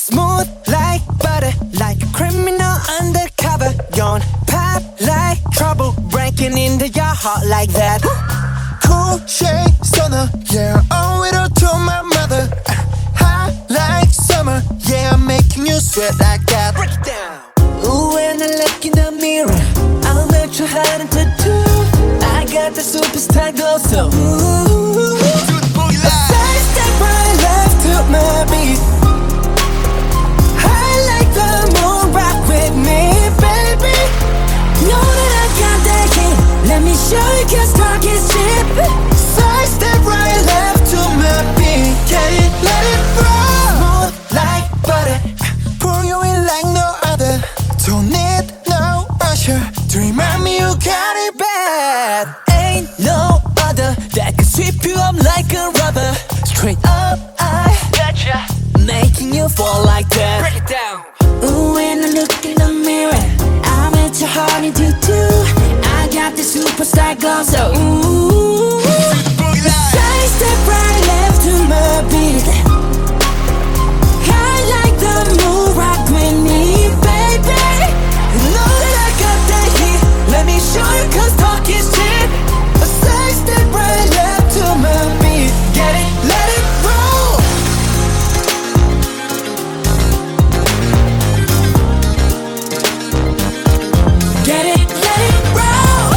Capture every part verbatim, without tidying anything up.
Smooth like butter, like a criminal undercover. Gone pop like trouble, breaking into your heart like that. Cool shade stunner, yeah, owe it all to my mother. Hot like summer, yeah, I'm making you sweat like that. Break it down. Ooh, when I look in the mirror, I'll make you hard to do. I got the superstar glow, so ooh, a side step right left to my beat. I like the moon, rock with me, baby. Know that I got that heat. Let me show you, 'cause talk is cheap. Side step right left to my beat. Get it, let it roll. Smooth like butter, Pour you in like no other. Don't need no usher to remind me you got it bad. ain't no other that can sweep you up like a rubber. Straight up, I gotcha, making you fall like that. Break it down. Ooh, when I look in the mirror, I'm at your heart and you too. I got the superstar glow, so ooh, side step right left to my beat. I like the move, rock with me, baby. You know that I got that heat. Let me show you, 'cause talk is cheap. A side step right left to my beat. Get it, let it roll. Get it, let it roll.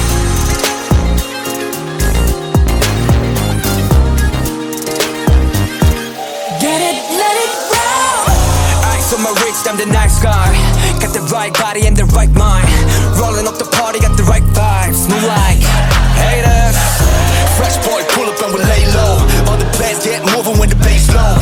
Get it, let it roll. Eyes on my wrist, I'm the nice guy. Got the right body and the right mind. Rolling up the party, got the right vibes. Move like haters. Fresh boy, pull up and we lay low. All the plans get moving when the bass low.